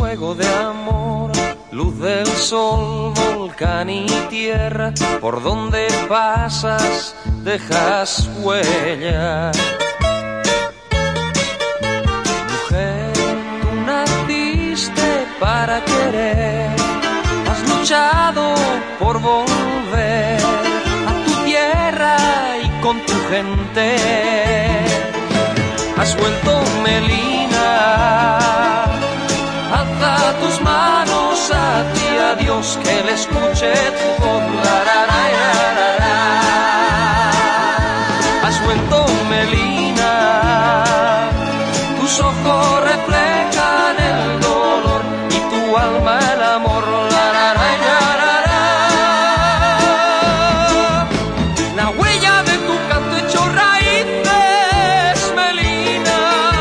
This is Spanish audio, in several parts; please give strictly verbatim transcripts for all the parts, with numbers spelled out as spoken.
fuego de amor, luz del sol, volcán y tierra, por donde pasas dejas huella. Mujer, tú naciste para querer, has luchado por volver a tu tierra y con tu gente. Has vuelto, Melina, alza tus manos a ti, a Dios, que le escuche tu voz. La, la, la, la, la, la. Has vuelto, Melina, tus ojos reflejan el dolor y tu alma el amor. La, la, la, la, la, la. La huella de tu canto hecho raíces, Melina,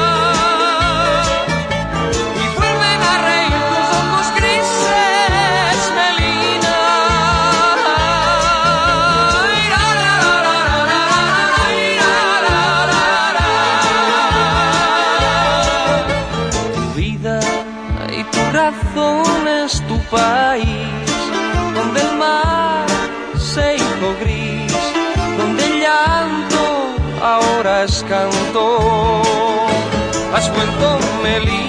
y vuelven a reír tus ojos grises, Melina. Tu vida y tu razón es tu país, donde el mar se hizo gris, donde el llanto ahora es canto. Has vuelto, Melina,